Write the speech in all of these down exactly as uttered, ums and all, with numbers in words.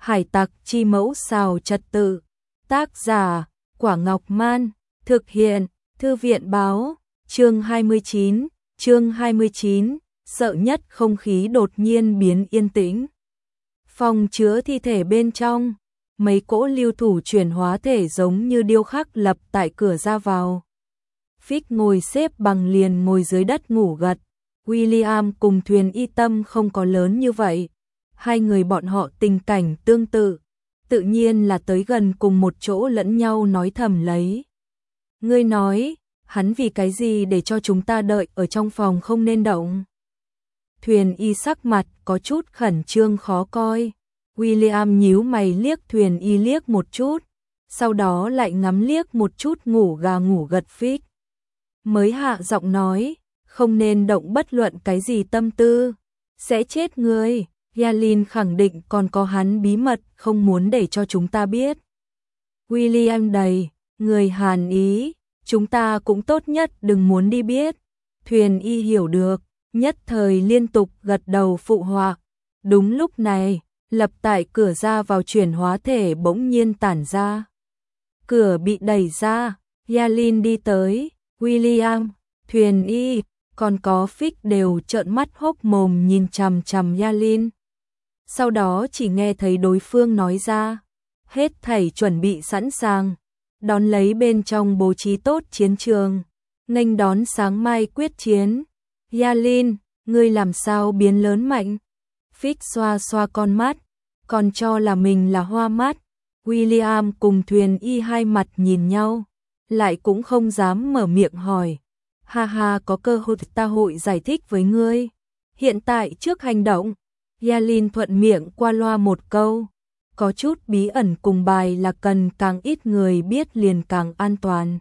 Hải tặc chi mẫu xào trật tự. Tác giả, Quả Ngọc Man. Thực hiện, Thư viện báo. Chương hai mươi chín, chương hai mươi chín, sợ nhất không khí đột nhiên biến yên tĩnh. Phòng chứa thi thể bên trong, mấy cỗ lưu thủ chuyển hóa thể giống như điêu khắc lập tại cửa ra vào. Fix ngồi xếp bằng liền ngồi dưới đất ngủ gật. William cùng Thuyền Y tâm không có lớn như vậy. Hai người bọn họ tình cảnh tương tự, tự nhiên là tới gần cùng một chỗ lẫn nhau nói thầm lấy. Ngươi nói, hắn vì cái gì để cho chúng ta đợi ở trong phòng không nên động? Thuyền Y sắc mặt có chút khẩn trương khó coi. William nhíu mày liếc Thuyền Y liếc một chút, sau đó lại ngắm liếc một chút ngủ gà ngủ gật Fix. Mới hạ giọng nói, không nên động bất luận cái gì tâm tư, sẽ chết người. Yalin khẳng định còn có hắn bí mật không muốn để cho chúng ta biết. William đầy, người Hàn ý, chúng ta cũng tốt nhất đừng muốn đi biết. Thuyền Y hiểu được, nhất thời liên tục gật đầu phụ họa. Đúng lúc này, lập tại cửa ra vào chuyển hóa thể bỗng nhiên tản ra. Cửa bị đẩy ra, Yalin đi tới, William, Thuyền Y, còn có Fix đều trợn mắt hốc mồm nhìn chằm chằm Yalin. Sau đó chỉ nghe thấy đối phương nói ra, hết thảy chuẩn bị sẵn sàng, đón lấy bên trong bố trí tốt chiến trường, nghênh đón sáng mai quyết chiến. Yalin, ngươi làm sao biến lớn mạnh? Fix xoa xoa con mắt, còn cho là mình là hoa mắt. William cùng Thuyền Y hai mặt nhìn nhau, lại cũng không dám mở miệng hỏi. Ha ha, có cơ hội ta hội giải thích với ngươi. Hiện tại trước hành động. Yalin thuận miệng qua loa một câu, có chút bí ẩn cùng bài là cần càng ít người biết liền càng an toàn.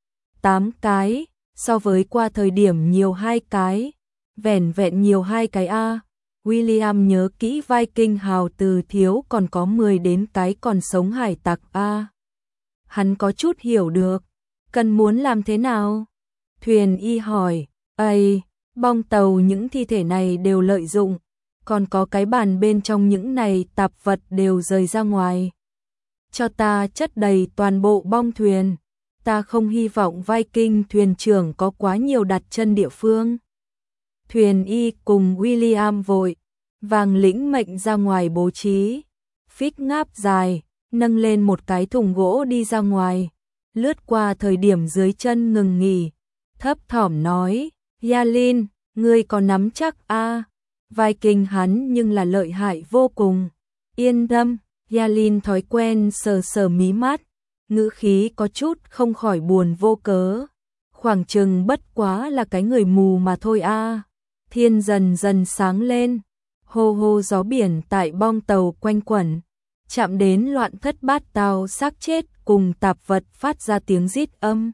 Tám cái, so với qua thời điểm nhiều hai cái, vẻn vẹn nhiều hai cái a. William nhớ kỹ Viking hào từ thiếu còn có mười đến cái còn sống hải tặc a. Hắn có chút hiểu được, cần muốn làm thế nào? Thuyền Y hỏi, ây, bong tàu những thi thể này đều lợi dụng. Còn có cái bàn bên trong những này tạp vật đều rời ra ngoài. Cho ta chất đầy toàn bộ bong thuyền. Ta không hy vọng Viking thuyền trưởng có quá nhiều đặt chân địa phương. Thuyền Y cùng William vội vàng lĩnh mệnh ra ngoài bố trí. Fix ngáp dài, nâng lên một cái thùng gỗ đi ra ngoài. Lướt qua thời điểm dưới chân ngừng nghỉ. Thấp thỏm nói, Yalin, ngươi có nắm chắc a? Viking hắn nhưng là lợi hại vô cùng. Yên tâm, Yalin thói quen sờ sờ mí mắt, ngữ khí có chút không khỏi buồn vô cớ. Khoảng chừng bất quá là cái người mù mà thôi a. Thiên dần dần sáng lên, hô hô gió biển tại bong tàu quanh quẩn, chạm đến loạn thất bát tao xác chết cùng tạp vật phát ra tiếng rít âm.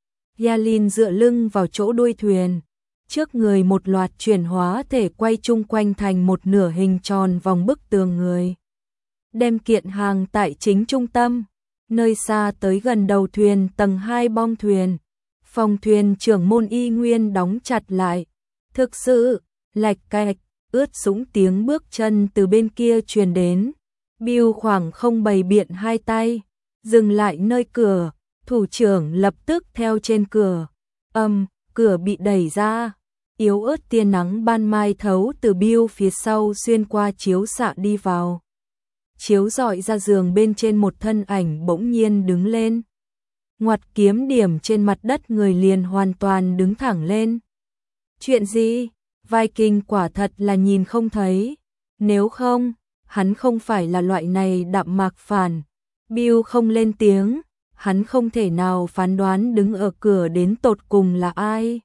Yalin dựa lưng vào chỗ đuôi thuyền. Trước người một loạt chuyển hóa thể quay chung quanh thành một nửa hình tròn vòng bức tường người. Đem kiện hàng tại chính trung tâm, nơi xa tới gần đầu thuyền tầng hai bong thuyền. Phòng thuyền trưởng môn y nguyên đóng chặt lại. Thực sự, lạch cạch, ướt sũng tiếng bước chân từ bên kia truyền đến. Bill khoảng không bày biện hai tay, dừng lại nơi cửa, thủ trưởng lập tức theo trên cửa. Âm, cửa bị đẩy ra. Yếu ớt tia nắng ban mai thấu từ Bill phía sau xuyên qua chiếu xạ đi vào. Chiếu rọi ra giường bên trên một thân ảnh bỗng nhiên đứng lên. Ngoặt kiếm điểm trên mặt đất người liền hoàn toàn đứng thẳng lên. Chuyện gì? Viking quả thật là nhìn không thấy. Nếu không, hắn không phải là loại này đạm mạc phản. Bill không lên tiếng, hắn không thể nào phán đoán đứng ở cửa đến tột cùng là ai.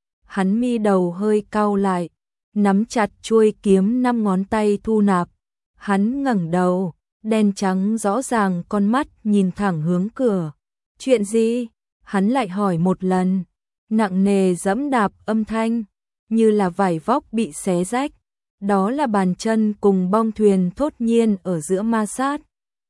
Hắn mi đầu hơi cau lại, nắm chặt chuôi kiếm năm ngón tay thu nạp. Hắn ngẩng đầu, đen trắng rõ ràng con mắt nhìn thẳng hướng cửa. Chuyện gì? Hắn lại hỏi một lần. Nặng nề giẫm đạp âm thanh, như là vải vóc bị xé rách. Đó là bàn chân cùng bong thuyền thốt nhiên ở giữa ma sát.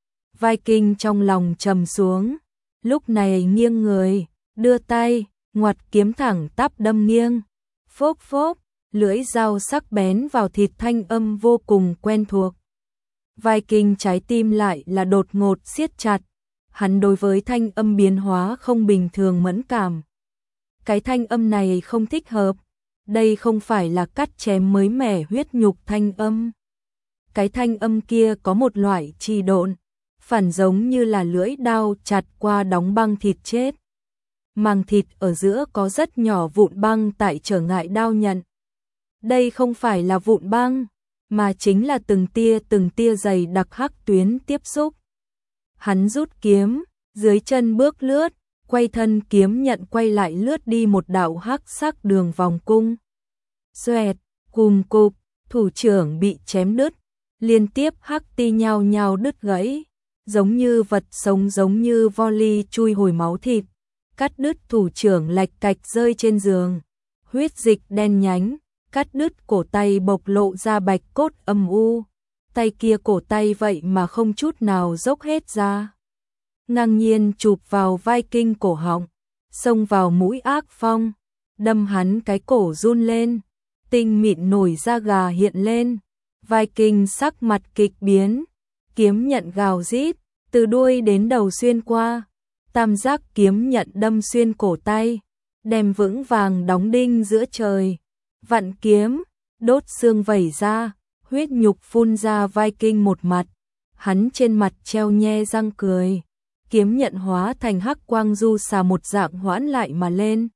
Viking trong lòng trầm xuống, lúc này nghiêng người, đưa tay, ngoặt kiếm thẳng tắp đâm nghiêng. Phốp phốp, lưỡi dao sắc bén vào thịt thanh âm vô cùng quen thuộc. Viking trái tim lại là đột ngột siết chặt, hắn đối với thanh âm biến hóa không bình thường mẫn cảm. Cái thanh âm này không thích hợp, đây không phải là cắt chém mới mẻ huyết nhục thanh âm. Cái thanh âm kia có một loại trì độn, phản giống như là lưỡi đao chặt qua đóng băng thịt chết. Màng thịt ở giữa có rất nhỏ vụn băng tại trở ngại đao nhận. Đây không phải là vụn băng, mà chính là từng tia từng tia dày đặc hắc tuyến tiếp xúc. Hắn rút kiếm, dưới chân bước lướt, quay thân kiếm nhận quay lại lướt đi một đạo hắc sắc đường vòng cung. Xoẹt, cùm cụp, thủ trưởng bị chém đứt, liên tiếp hắc ti nhao nhao đứt gãy, giống như vật sống, giống như volley chui hồi máu thịt, cắt đứt thủ trưởng lạch cạch rơi trên giường, huyết dịch đen nhánh, cắt đứt cổ tay bộc lộ ra bạch cốt âm u, tay kia cổ tay vậy mà không chút nào dốc hết ra. Ngang nhiên chụp vào Viking cổ họng, xông vào mũi ác phong, đâm hắn cái cổ run lên, tinh mịn nổi da gà hiện lên. Viking sắc mặt kịch biến, kiếm nhận gào rít, từ đuôi đến đầu xuyên qua, tam giác kiếm nhận đâm xuyên cổ tay, đem vững vàng đóng đinh giữa trời. Vặn kiếm, đốt xương vẩy ra, huyết nhục phun ra Viking một mặt, hắn trên mặt treo nhe răng cười, kiếm nhận hóa thành hắc quang du xà một dạng hoãn lại mà lên.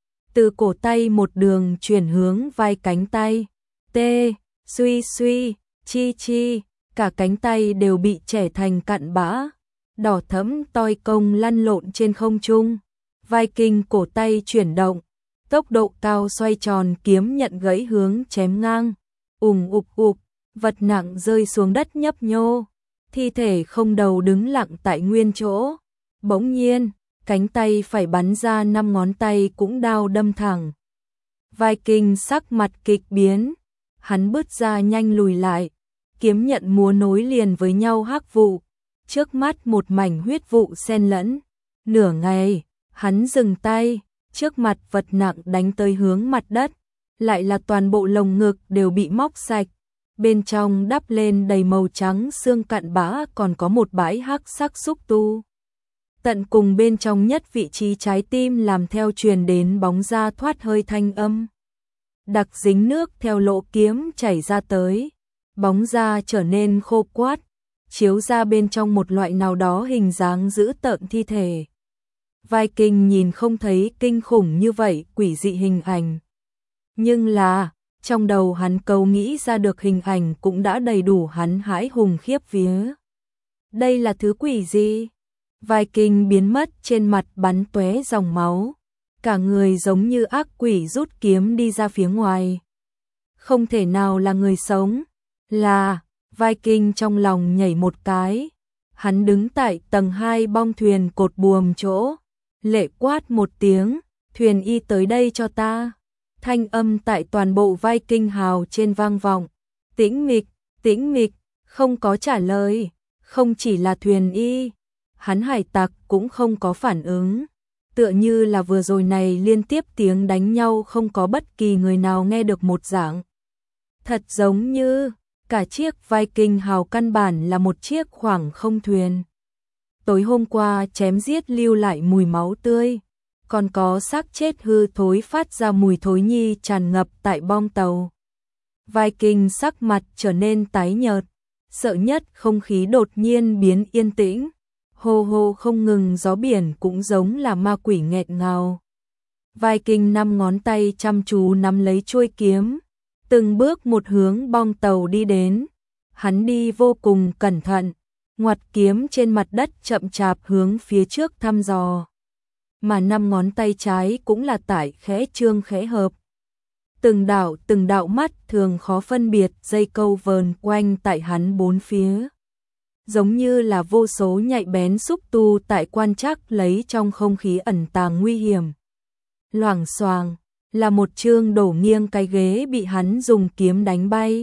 Từ cổ tay một đường chuyển hướng vai cánh tay, tê, suy suy, chi chi, cả cánh tay đều bị chẻ thành cặn bã, đỏ thẫm toi công lăn lộn trên không trung. Viking cổ tay chuyển động, tốc độ cao xoay tròn, kiếm nhận gãy hướng chém ngang, ùng ục ục, vật nặng rơi xuống đất nhấp nhô, thi thể không đầu đứng lặng tại nguyên chỗ. Bỗng nhiên, cánh tay phải bắn ra năm ngón tay cũng đao đâm thẳng. Viking sắc mặt kịch biến, hắn bứt ra nhanh lùi lại, kiếm nhận múa nối liền với nhau hắc vụ, trước mắt một mảnh huyết vụ xen lẫn. Nửa ngày, hắn dừng tay, trước mặt vật nặng đánh tới hướng mặt đất, lại là toàn bộ lồng ngực đều bị móc sạch, bên trong đắp lên đầy màu trắng xương cặn bã, còn có một bãi hắc sắc xúc tu. Tận cùng bên trong nhất vị trí trái tim làm theo truyền đến bóng da thoát hơi thanh âm. Đặc dính nước theo lỗ kiếm chảy ra tới, bóng da trở nên khô quát, chiếu ra bên trong một loại nào đó hình dáng dữ tợn thi thể. Viking nhìn không thấy kinh khủng như vậy quỷ dị hình ảnh. Nhưng là, trong đầu hắn câu nghĩ ra được hình ảnh cũng đã đầy đủ hắn hãi hùng khiếp vía. Đây là thứ quỷ gì? Viking biến mất, trên mặt bắn tóe dòng máu, cả người giống như ác quỷ rút kiếm đi ra phía ngoài. Không thể nào là người sống, là Viking trong lòng nhảy một cái. Hắn đứng tại tầng hai bong thuyền cột buồm chỗ, lệ quát một tiếng, thuyền y tới đây cho ta. Thanh âm tại toàn bộ Viking hào trên vang vọng, tĩnh mịch, tĩnh mịch, không có trả lời, không chỉ là thuyền y, hắn hải tặc cũng không có phản ứng, tựa như là vừa rồi này liên tiếp tiếng đánh nhau không có bất kỳ người nào nghe được một dạng. Thật giống như cả chiếc Viking hào căn bản là một chiếc khoảng không thuyền. Tối hôm qua chém giết lưu lại mùi máu tươi, còn có xác chết hư thối phát ra mùi thối nhi tràn ngập tại bong tàu. Viking sắc mặt trở nên tái nhợt, sợ nhất không khí đột nhiên biến yên tĩnh, hô hô không ngừng, gió biển cũng giống là ma quỷ nghẹt ngào. Viking năm ngón tay chăm chú nắm lấy chuôi kiếm, từng bước một hướng bong tàu đi đến. Hắn đi vô cùng cẩn thận, ngoặt kiếm trên mặt đất chậm chạp hướng phía trước thăm dò. Mà năm ngón tay trái cũng là tại khẽ trương khẽ hợp. Từng đạo từng đạo mắt thường khó phân biệt dây câu vờn quanh tại hắn bốn phía. Giống như là vô số nhạy bén xúc tu tại quan trắc lấy trong không khí ẩn tàng nguy hiểm. Loảng xoàng là một chương đổ nghiêng cái ghế bị hắn dùng kiếm đánh bay.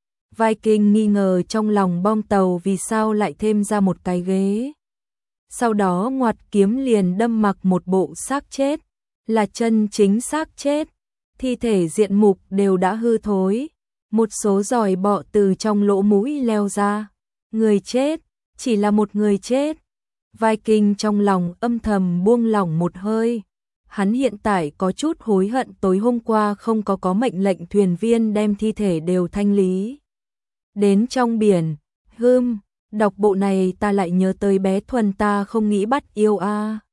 Viking nghi ngờ trong lòng bong tàu vì sao lại thêm ra một cái ghế. Sau đó ngoặt kiếm liền đâm mặc một bộ xác chết, là chân chính xác chết, thi thể diện mục đều đã hư thối, một số giòi bọ từ trong lỗ mũi leo ra, Người chết, chỉ là một người chết. Viking trong lòng âm thầm buông lỏng một hơi. Hắn hiện tại có chút hối hận tối hôm qua không có có mệnh lệnh thuyền viên đem thi thể đều thanh lý đến trong biển. Hưm, đọc bộ này ta lại nhớ tới bé Thuần, ta không nghĩ bắt yêu a.